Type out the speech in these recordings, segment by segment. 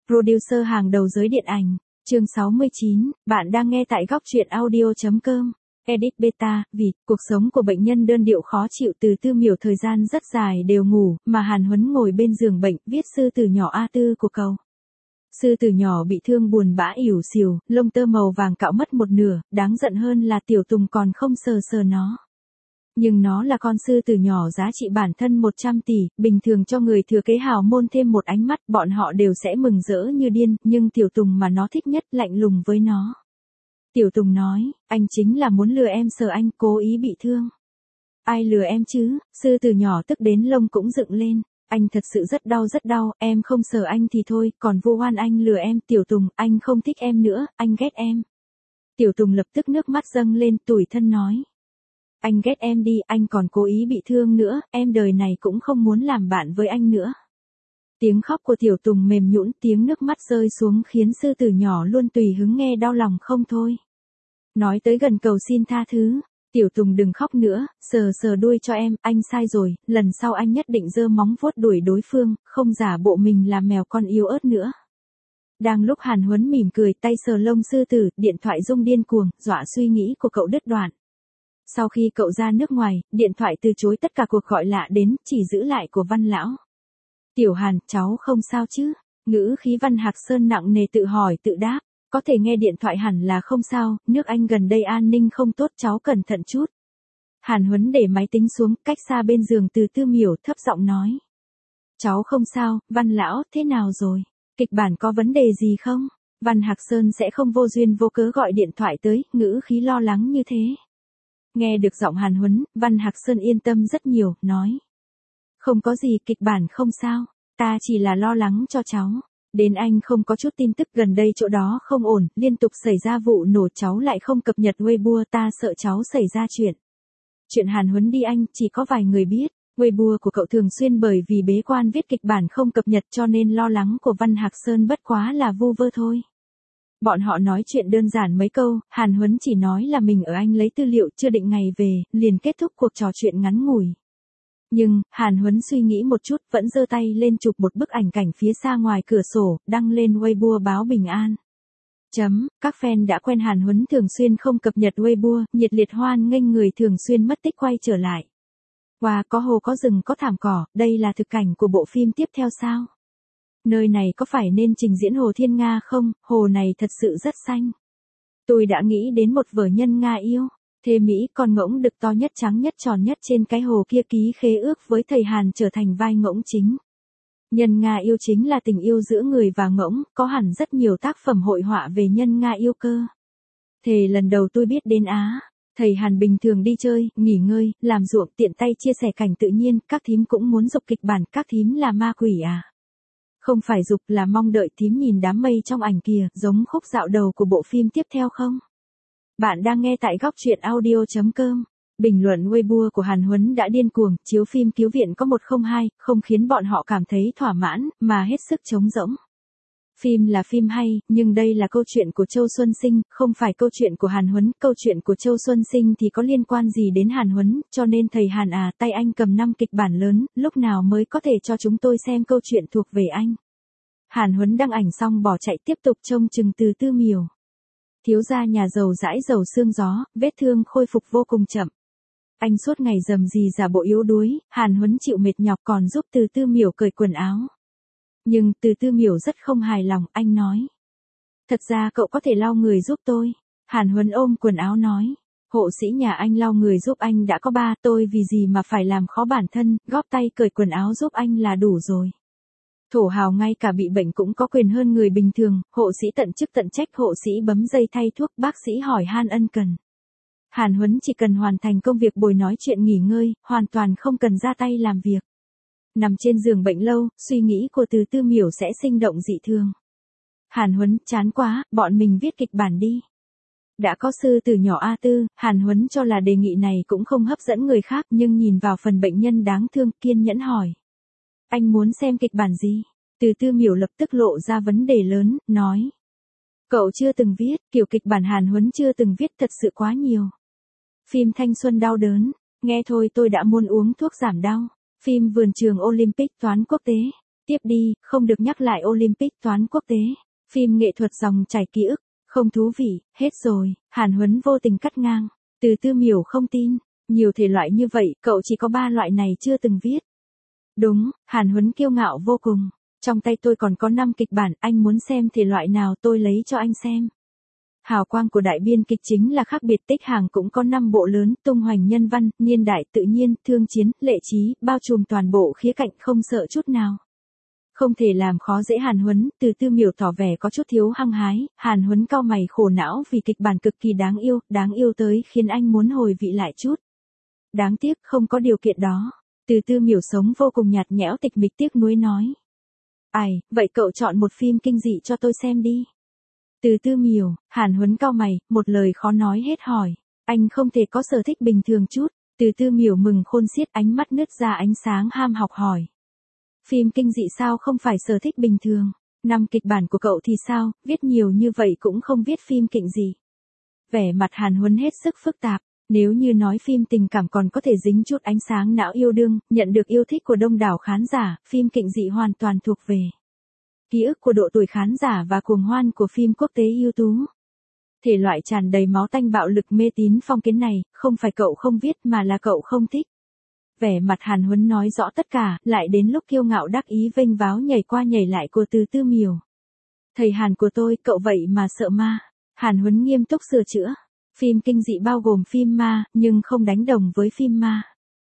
Producer hàng đầu giới điện ảnh. Chương 69, bạn đang nghe tại góc truyện audio.com. Edit Beta, vì cuộc sống của bệnh nhân đơn điệu khó chịu từ Tư Miểu thời gian rất dài đều ngủ, mà Hàn Huấn ngồi bên giường bệnh, viết sư tử nhỏ A Tư của cậu. Sư tử nhỏ bị thương buồn bã ỉu xìu, lông tơ màu vàng cạo mất một nửa, đáng giận hơn là Tiểu Tùng còn không sờ sờ nó. Nhưng nó là con sư tử nhỏ giá trị bản thân 100 tỷ, bình thường cho người thừa kế hào môn thêm một ánh mắt, bọn họ đều sẽ mừng rỡ như điên, nhưng Tiểu Tùng mà nó thích nhất lạnh lùng với nó. Tiểu Tùng nói, anh chính là muốn lừa em sờ anh, cố ý bị thương. Ai lừa em chứ, sư tử nhỏ tức đến lông cũng dựng lên. Anh thật sự rất đau, em không sờ anh thì thôi, còn vu oan anh lừa em. Tiểu Tùng, anh không thích em nữa, anh ghét em. Tiểu Tùng lập tức nước mắt dâng lên, tủi thân nói. Anh ghét em đi, anh còn cố ý bị thương nữa, em đời này cũng không muốn làm bạn với anh nữa. Tiếng khóc của Tiểu Tùng mềm nhũn, tiếng nước mắt rơi xuống khiến sư tử nhỏ luôn tùy hứng nghe đau lòng không thôi. Nói tới gần cầu xin tha thứ. Tiểu Tùng đừng khóc nữa, sờ sờ đuôi cho em, anh sai rồi, lần sau anh nhất định giơ móng vuốt đuổi đối phương, không giả bộ mình là mèo con yếu ớt nữa. Đang lúc Hàn Huấn mỉm cười, tay sờ lông sư tử, điện thoại rung điên cuồng, dọa suy nghĩ của cậu đứt đoạn. Sau khi cậu ra nước ngoài, điện thoại từ chối tất cả cuộc gọi lạ đến, chỉ giữ lại của Văn lão. Tiểu Hàn, cháu không sao chứ? Ngữ khí Văn Hạc Sơn nặng nề tự hỏi tự đáp. Có thể nghe điện thoại hẳn là không sao, nước Anh gần đây an ninh không tốt, cháu cẩn thận chút. Hàn Huấn để máy tính xuống, cách xa bên giường từ Tư Miểu, thấp giọng nói. Cháu không sao, Văn lão, thế nào rồi? Kịch bản có vấn đề gì không? Văn Hạc Sơn sẽ không vô duyên vô cớ gọi điện thoại tới, ngữ khí lo lắng như thế. Nghe được giọng Hàn Huấn, Văn Hạc Sơn yên tâm rất nhiều, nói. Không có gì, kịch bản không sao, ta chỉ là lo lắng cho cháu. Đến anh không có chút tin tức, gần đây chỗ đó không ổn, liên tục xảy ra vụ nổ, cháu lại không cập nhật Weibo, ta sợ cháu xảy ra chuyện. Chuyện Hàn Huấn đi Anh, chỉ có vài người biết, Weibo của cậu thường xuyên bởi vì bế quan viết kịch bản không cập nhật cho nên lo lắng của Văn Hạc Sơn bất quá là vu vơ thôi. Bọn họ nói chuyện đơn giản mấy câu, Hàn Huấn chỉ nói là mình ở Anh lấy tư liệu chưa định ngày về, liền kết thúc cuộc trò chuyện ngắn ngủi. Nhưng, Hàn Huấn suy nghĩ một chút, vẫn giơ tay lên chụp một bức ảnh cảnh phía xa ngoài cửa sổ, đăng lên Weibo báo bình an. Các fan đã quen Hàn Huấn thường xuyên không cập nhật Weibo, nhiệt liệt hoan nghênh người thường xuyên mất tích quay trở lại. Wow, có hồ có rừng có thảm cỏ, đây là thực cảnh của bộ phim tiếp theo sao? Nơi này có phải nên trình diễn Hồ Thiên Nga không? Hồ này thật sự rất xanh. Tôi đã nghĩ đến một vở nhân Nga yêu. Thê Mỹ, con ngỗng đực to nhất trắng nhất tròn nhất trên cái hồ kia ký khế ước với thầy Hàn trở thành vai ngỗng chính. Nhân Nga yêu chính là tình yêu giữa người và ngỗng, có hẳn rất nhiều tác phẩm hội họa về nhân Nga yêu cơ. Thề lần đầu tôi biết đến Á. Thầy Hàn bình thường đi chơi, nghỉ ngơi, làm ruộng tiện tay chia sẻ cảnh tự nhiên, các thím cũng muốn dục kịch bản, các thím là ma quỷ à? Không phải dục là mong đợi thím nhìn đám mây trong ảnh kìa, giống khúc dạo đầu của bộ phim tiếp theo không? Bạn đang nghe tại góc truyện audio.com. Bình luận Weibo của Hàn Huấn đã điên cuồng, chiếu phim Cứu viện có 102, không khiến bọn họ cảm thấy thỏa mãn, mà hết sức trống rỗng. Phim là phim hay, nhưng đây là câu chuyện của Châu Xuân Sinh, không phải câu chuyện của Hàn Huấn. Câu chuyện của Châu Xuân Sinh thì có liên quan gì đến Hàn Huấn, cho nên thầy Hàn à, tay anh cầm 5 kịch bản lớn, lúc nào mới có thể cho chúng tôi xem câu chuyện thuộc về anh. Hàn Huấn đăng ảnh xong bỏ chạy tiếp tục trông chừng từ Tư Miểu. Thiếu gia nhà giàu dãi dầu xương gió, vết thương khôi phục vô cùng chậm. Anh suốt ngày rầm rì giả bộ yếu đuối, Hàn Huấn chịu mệt nhọc còn giúp từ Tư Miểu cởi quần áo. Nhưng từ Tư Miểu rất không hài lòng, anh nói. Thật ra cậu có thể lau người giúp tôi. Hàn Huấn ôm quần áo nói. Hộ sĩ nhà anh lau người giúp anh đã có 3, tôi vì gì mà phải làm khó bản thân, góp tay cởi quần áo giúp anh là đủ rồi. Thổ hào ngay cả bị bệnh cũng có quyền hơn người bình thường, hộ sĩ tận chức tận trách, hộ sĩ bấm dây thay thuốc, bác sĩ hỏi han ân cần. Hàn Huấn chỉ cần hoàn thành công việc bồi nói chuyện nghỉ ngơi, hoàn toàn không cần ra tay làm việc. Nằm trên giường bệnh lâu, suy nghĩ của từ Tư Miểu sẽ sinh động dị thường. Hàn Huấn, chán quá, bọn mình viết kịch bản đi. Đã có sư tử nhỏ A Tư, Hàn Huấn cho là đề nghị này cũng không hấp dẫn người khác, nhưng nhìn vào phần bệnh nhân đáng thương, kiên nhẫn hỏi. Anh muốn xem kịch bản gì? Từ Tư Miểu lập tức lộ ra vấn đề lớn, nói. Cậu chưa từng viết, kiểu kịch bản Hàn Huấn chưa từng viết thật sự quá nhiều. Phim thanh xuân đau đớn, nghe thôi tôi đã muốn uống thuốc giảm đau. Phim vườn trường Olympic toán quốc tế. Tiếp đi, không được nhắc lại Olympic toán quốc tế. Phim nghệ thuật dòng chảy ký ức. Không thú vị, hết rồi. Hàn Huấn vô tình cắt ngang. Từ Tư Miểu không tin. Nhiều thể loại như vậy, cậu chỉ có 3 loại này chưa từng viết. Đúng, Hàn Huấn kiêu ngạo vô cùng. Trong tay tôi còn có 5 kịch bản, anh muốn xem thể loại nào tôi lấy cho anh xem. Hào quang của đại biên kịch chính là khác biệt, Tích Hàng cũng có 5 bộ lớn, tung hoành nhân văn, niên đại tự nhiên, thương chiến, lệ trí, bao trùm toàn bộ khía cạnh không sợ chút nào. Không thể làm khó dễ Hàn Huấn, Từ Tư Miểu tỏ vẻ có chút thiếu hăng hái, Hàn Huấn cau mày khổ não vì kịch bản cực kỳ đáng yêu tới khiến anh muốn hồi vị lại chút. Đáng tiếc không có điều kiện đó. Từ Tư Miểu sống vô cùng nhạt nhẽo tịch mịch tiếc nuối nói. Ai, vậy cậu chọn một phim kinh dị cho tôi xem đi. Từ Tư Miểu, Hàn Huấn cau mày, một lời khó nói hết hỏi. Anh không thể có sở thích bình thường chút. Từ Tư Miểu mừng khôn xiết, ánh mắt nứt ra ánh sáng ham học hỏi. Phim kinh dị sao không phải sở thích bình thường? 5 kịch bản của cậu thì sao, viết nhiều như vậy cũng không viết phim kinh dị. Vẻ mặt Hàn Huấn hết sức phức tạp. Nếu như nói phim tình cảm còn có thể dính chút ánh sáng não yêu đương, nhận được yêu thích của đông đảo khán giả, phim kinh dị hoàn toàn thuộc về ký ức của độ tuổi khán giả và cuồng hoan của phim quốc tế ưu tú. Thể loại tràn đầy máu tanh bạo lực mê tín phong kiến này, không phải cậu không viết mà là cậu không thích. Vẻ mặt Hàn Huấn nói rõ tất cả, lại đến lúc kiêu ngạo đắc ý vênh váo nhảy qua nhảy lại của Từ Tư Miểu. Thầy Hàn của tôi, cậu vậy mà sợ ma. Hàn Huấn nghiêm túc sửa chữa. Phim kinh dị bao gồm phim ma, nhưng không đánh đồng với phim ma.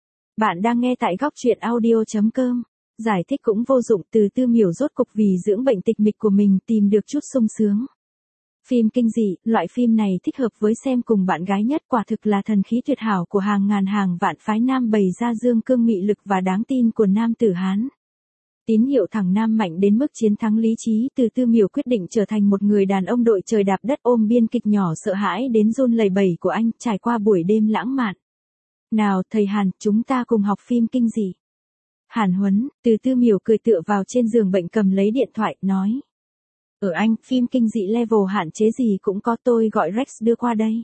Bạn đang nghe tại góc truyện audio.com. Giải thích cũng vô dụng, Từ Tư Miểu rốt cục vì dưỡng bệnh tịch mịch của mình tìm được chút sung sướng. Phim kinh dị, loại phim này thích hợp với xem cùng bạn gái nhất, quả thực là thần khí tuyệt hảo của hàng ngàn hàng vạn phái nam bày ra dương cương mị lực và đáng tin của nam tử Hán. Tín hiệu thẳng nam mạnh đến mức chiến thắng lý trí, Từ Tư Miểu quyết định trở thành một người đàn ông đội trời đạp đất, ôm biên kịch nhỏ sợ hãi đến run lẩy bẩy của anh, trải qua buổi đêm lãng mạn. Nào, thầy Hàn, chúng ta cùng học phim kinh dị. Hàn Huấn, Từ Tư Miểu cười tựa vào trên giường bệnh cầm lấy điện thoại, nói. Ở anh, phim kinh dị level hạn chế gì cũng có, tôi gọi Rex đưa qua đây.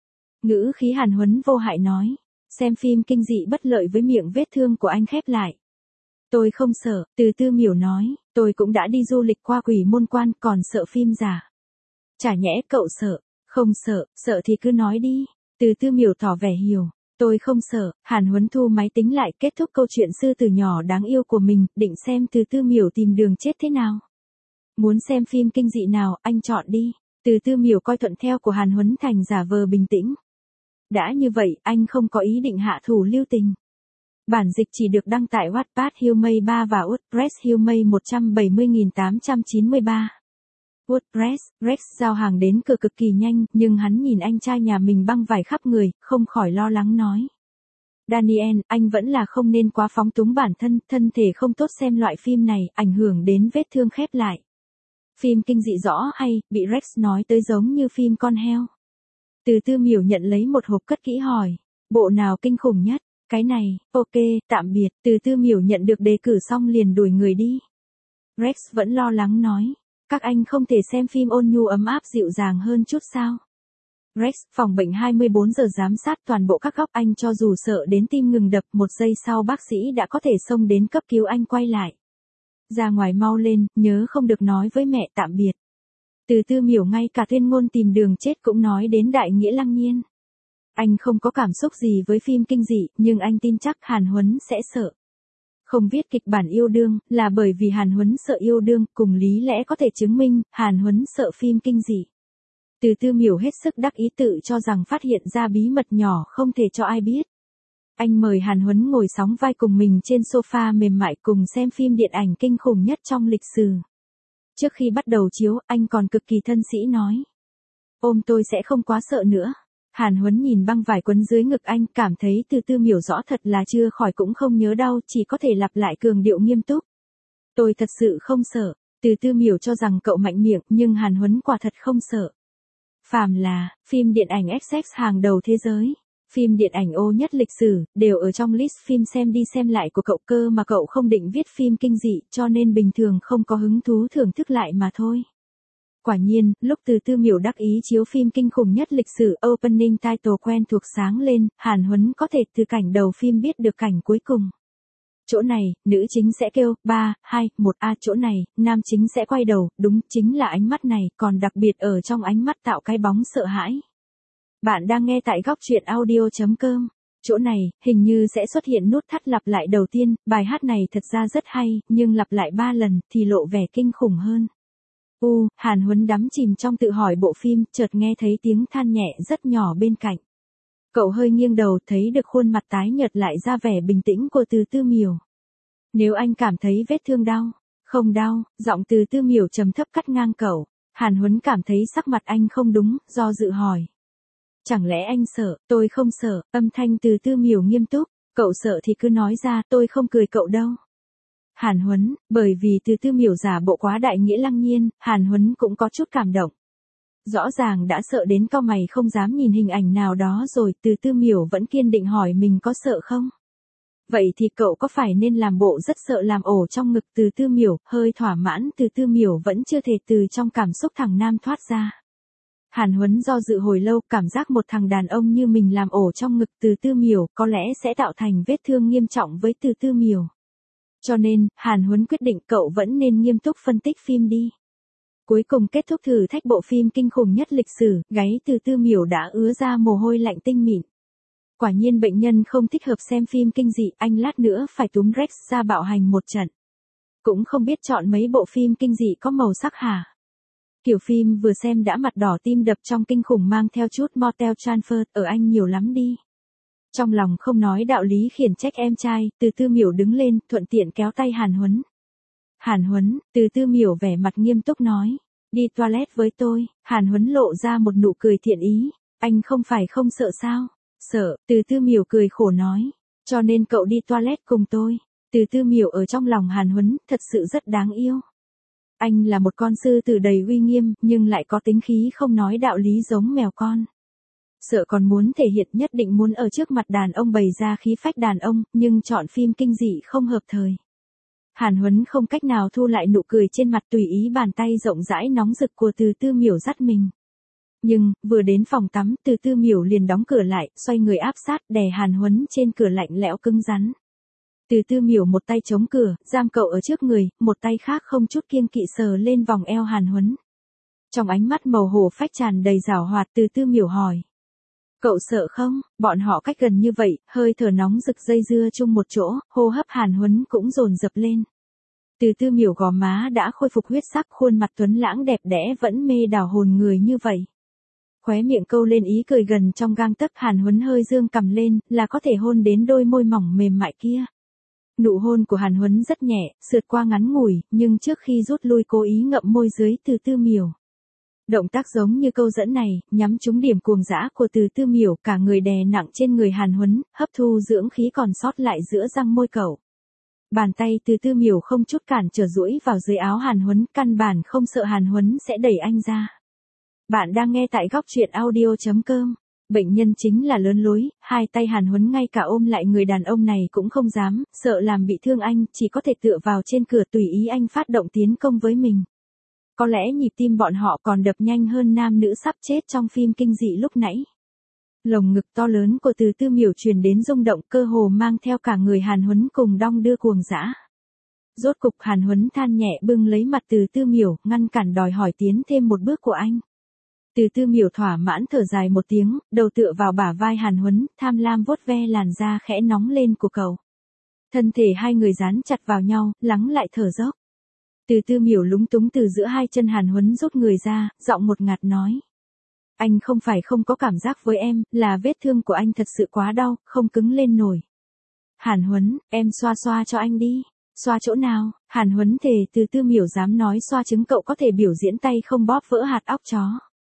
Ngữ khí Hàn Huấn vô hại nói. Xem phim kinh dị bất lợi với miệng vết thương của anh khép lại. Tôi không sợ, Từ Tư Miểu nói, tôi cũng đã đi du lịch qua Quỷ Môn Quan, còn sợ phim giả. Chả nhẽ cậu sợ? Không sợ, sợ thì cứ nói đi. Từ Tư Miểu tỏ vẻ hiểu. Tôi không sợ. Hàn Huấn thu máy tính lại, kết thúc câu chuyện sư tử nhỏ đáng yêu của mình, định xem Từ Tư Miểu tìm đường chết thế nào. Muốn xem phim kinh dị nào, anh chọn đi. Từ Tư Miểu coi thuận theo của Hàn Huấn thành giả vờ bình tĩnh. Đã như vậy, anh không có ý định hạ thủ lưu tình. Bản dịch chỉ được đăng tại Wattpad Humay 3 và WordPress Humay 170.893. WordPress, Rex giao hàng đến cửa cực kỳ nhanh, nhưng hắn nhìn anh trai nhà mình băng vải khắp người, không khỏi lo lắng nói. Daniel, anh vẫn là không nên quá phóng túng bản thân, thân thể không tốt xem loại phim này, ảnh hưởng đến vết thương khép lại. Phim kinh dị rõ hay, bị Rex nói tới giống như phim con heo. Từ Tư Miểu nhận lấy một hộp cất kỹ hỏi, bộ nào kinh khủng nhất? Cái này, ok, tạm biệt. Từ Tư Miểu nhận được đề cử xong liền đuổi người đi. Rex vẫn lo lắng nói, các anh không thể xem phim ôn nhu ấm áp dịu dàng hơn chút sao? Rex, phòng bệnh 24 giờ giám sát toàn bộ các góc, anh cho dù sợ đến tim ngừng đập, 1 giây sau bác sĩ đã có thể xông đến cấp cứu anh, quay lại. Ra ngoài mau lên, nhớ không được nói với mẹ tạm biệt. Từ Tư Miểu ngay cả tuyên ngôn tìm đường chết cũng nói đến đại nghĩa lăng nhiên. Anh không có cảm xúc gì với phim kinh dị, nhưng anh tin chắc Hàn Huấn sẽ sợ. Không viết kịch bản yêu đương, là bởi vì Hàn Huấn sợ yêu đương, cùng lý lẽ có thể chứng minh, Hàn Huấn sợ phim kinh dị. Từ Tư Miểu hết sức đắc ý, tự cho rằng phát hiện ra bí mật nhỏ không thể cho ai biết. Anh mời Hàn Huấn ngồi sóng vai cùng mình trên sofa mềm mại cùng xem phim điện ảnh kinh khủng nhất trong lịch sử. Trước khi bắt đầu chiếu, anh còn cực kỳ thân sĩ nói. Ôm tôi sẽ không quá sợ nữa. Hàn Huấn nhìn băng vải quấn dưới ngực anh, cảm thấy Từ Tư Miểu rõ thật là chưa khỏi cũng không nhớ đau, chỉ có thể lặp lại cường điệu nghiêm túc. Tôi thật sự không sợ. Từ Tư Miểu cho rằng cậu mạnh miệng, nhưng Hàn Huấn quả thật không sợ. Phàm là phim điện ảnh XX hàng đầu thế giới, phim điện ảnh ô nhất lịch sử, đều ở trong list phim xem đi xem lại của cậu, cơ mà cậu không định viết phim kinh dị, cho nên bình thường không có hứng thú thưởng thức lại mà thôi. Quả nhiên, lúc Từ Tư Miểu đắc ý chiếu phim kinh khủng nhất lịch sử, opening title quen thuộc sáng lên, Hàn Huấn có thể từ cảnh đầu phim biết được cảnh cuối cùng. chỗ này, nữ chính sẽ kêu, 3, 2, 1 a chỗ này, nam chính sẽ quay đầu, đúng, chính là ánh mắt này, còn đặc biệt ở trong ánh mắt tạo cái bóng sợ hãi. Bạn đang nghe tại góc truyện audio.com. Chỗ này, hình như sẽ xuất hiện nút thắt lặp lại đầu tiên, bài hát này thật ra rất hay, nhưng lặp lại 3 lần, thì lộ vẻ kinh khủng hơn. Hàn Huấn đắm chìm trong tự hỏi bộ phim, chợt nghe thấy tiếng than nhẹ rất nhỏ bên cạnh. Cậu hơi nghiêng đầu, thấy được khuôn mặt tái nhợt lại ra vẻ bình tĩnh của Từ Tư Miểu. Nếu anh cảm thấy vết thương đau, không đau, giọng Từ Tư Miểu trầm thấp cắt ngang cậu. Hàn Huấn cảm thấy sắc mặt anh không đúng, do dự hỏi. Chẳng lẽ anh sợ? Tôi không sợ, âm thanh Từ Tư Miểu nghiêm túc. Cậu sợ thì cứ nói ra, tôi không cười cậu đâu. Hàn Huấn, bởi vì Từ Tư Miểu giả bộ quá đại nghĩa lăng nhiên, Hàn Huấn cũng có chút cảm động. Rõ ràng đã sợ đến cau mày không dám nhìn hình ảnh nào đó rồi, Từ Tư Miểu vẫn kiên định hỏi mình có sợ không? Vậy thì cậu có phải nên làm bộ rất sợ làm ổ trong ngực Từ Tư Miểu, hơi thỏa mãn Từ Tư Miểu vẫn chưa thể từ trong cảm xúc thằng nam thoát ra. Hàn Huấn do dự hồi lâu, cảm giác một thằng đàn ông như mình làm ổ trong ngực Từ Tư Miểu có lẽ sẽ tạo thành vết thương nghiêm trọng với Từ Tư Miểu. Cho nên, Hàn Huấn quyết định cậu vẫn nên nghiêm túc phân tích phim đi. Cuối cùng kết thúc thử thách bộ phim kinh khủng nhất lịch sử, gáy Từ Tư Miểu đã ứa ra mồ hôi lạnh tinh mịn. Quả nhiên bệnh nhân không thích hợp xem phim kinh dị, anh lát nữa phải túm Rex ra bạo hành một trận. Cũng không biết chọn mấy bộ phim kinh dị có màu sắc hả? Kiểu phim vừa xem đã mặt đỏ tim đập trong kinh khủng mang theo chút Mortal Transfer, ở anh nhiều lắm đi. Trong lòng không nói đạo lý khiển trách em trai, Từ Tư Miểu đứng lên, thuận tiện kéo tay Hàn Huấn. Hàn Huấn, Từ Tư Miểu vẻ mặt nghiêm túc nói. Đi toilet với tôi. Hàn Huấn lộ ra một nụ cười thiện ý. Anh không phải không sợ sao? Sợ, Từ Tư Miểu cười khổ nói. Cho nên cậu đi toilet cùng tôi. Từ Tư Miểu ở trong lòng Hàn Huấn, thật sự rất đáng yêu. Anh là một con sư tử đầy uy nghiêm, nhưng lại có tính khí không nói đạo lý giống mèo con. Sợ còn muốn thể hiện nhất định muốn ở trước mặt đàn ông bày ra khí phách đàn ông, nhưng chọn phim kinh dị không hợp thời. Hàn Huấn không cách nào thu lại nụ cười trên mặt, tùy ý bàn tay rộng rãi nóng rực của Từ Tư Miểu dắt mình. Nhưng, vừa đến phòng tắm, Từ Tư Miểu liền đóng cửa lại, xoay người áp sát, đè Hàn Huấn trên cửa lạnh lẽo cứng rắn. Từ Tư Miểu một tay chống cửa, giam cậu ở trước người, một tay khác không chút kiêng kỵ sờ lên vòng eo Hàn Huấn. Trong ánh mắt màu hổ phách tràn đầy giảo hoạt, Từ Tư Miểu hỏi. Cậu sợ không? Bọn họ cách gần như vậy, hơi thở nóng rực dây dưa chung một chỗ, hô hấp Hàn Huấn cũng dồn dập lên. Từ Tư Miểu gò má đã khôi phục huyết sắc, khuôn mặt tuấn lãng đẹp đẽ vẫn mê đảo hồn người như vậy. Khóe miệng câu lên ý cười gần trong gang tấc, Hàn Huấn hơi dương cằm lên, là có thể hôn đến đôi môi mỏng mềm mại kia. Nụ hôn của Hàn Huấn rất nhẹ, sượt qua ngắn ngủi, nhưng trước khi rút lui cố ý ngậm môi dưới Từ Tư Miểu. Động tác giống như câu dẫn này, nhắm trúng điểm cuồng dã của Từ Tư Miểu, cả người đè nặng trên người Hàn Huấn, hấp thu dưỡng khí còn sót lại giữa răng môi cậu. Bàn tay Từ Tư Miểu không chút cản trở duỗi vào dưới áo Hàn Huấn, căn bản không sợ Hàn Huấn sẽ đẩy anh ra. Bạn đang nghe tại góc truyện audio.com. Bệnh nhân chính là lớn lối, hai tay Hàn Huấn ngay cả ôm lại người đàn ông này cũng không dám, sợ làm bị thương anh, chỉ có thể tựa vào trên cửa tùy ý anh phát động tiến công với mình. Có lẽ nhịp tim bọn họ còn đập nhanh hơn nam nữ sắp chết trong phim kinh dị lúc nãy. Lồng ngực to lớn của Từ Tư Miểu truyền đến rung động, cơ hồ mang theo cả người Hàn Huấn cùng đong đưa cuồng dã. Rốt cục Hàn Huấn than nhẹ bưng lấy mặt Từ Tư Miểu, ngăn cản đòi hỏi tiến thêm một bước của anh. Từ Tư Miểu thỏa mãn thở dài một tiếng, đầu tựa vào bả vai Hàn Huấn, tham lam vuốt ve làn da khẽ nóng lên của cậu. Thân thể hai người dán chặt vào nhau, lắng lại thở dốc. Từ Tư Miểu lúng túng từ giữa hai chân Hàn Huấn rút người ra, giọng một ngạt nói. Anh không phải không có cảm giác với em, là vết thương của anh thật sự quá đau, không cứng lên nổi. Hàn Huấn, em xoa xoa cho anh đi. Xoa chỗ nào? Hàn Huấn thề Từ Tư Miểu dám nói xoa chứng cậu có thể biểu diễn tay không bóp vỡ hạt óc chó.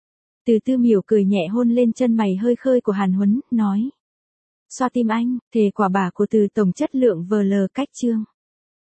Từ Tư Miểu cười nhẹ hôn lên chân mày hơi khơi của Hàn Huấn, nói. Xoa tim anh, thề quả bả của Từ tổng chất lượng VL cách chương.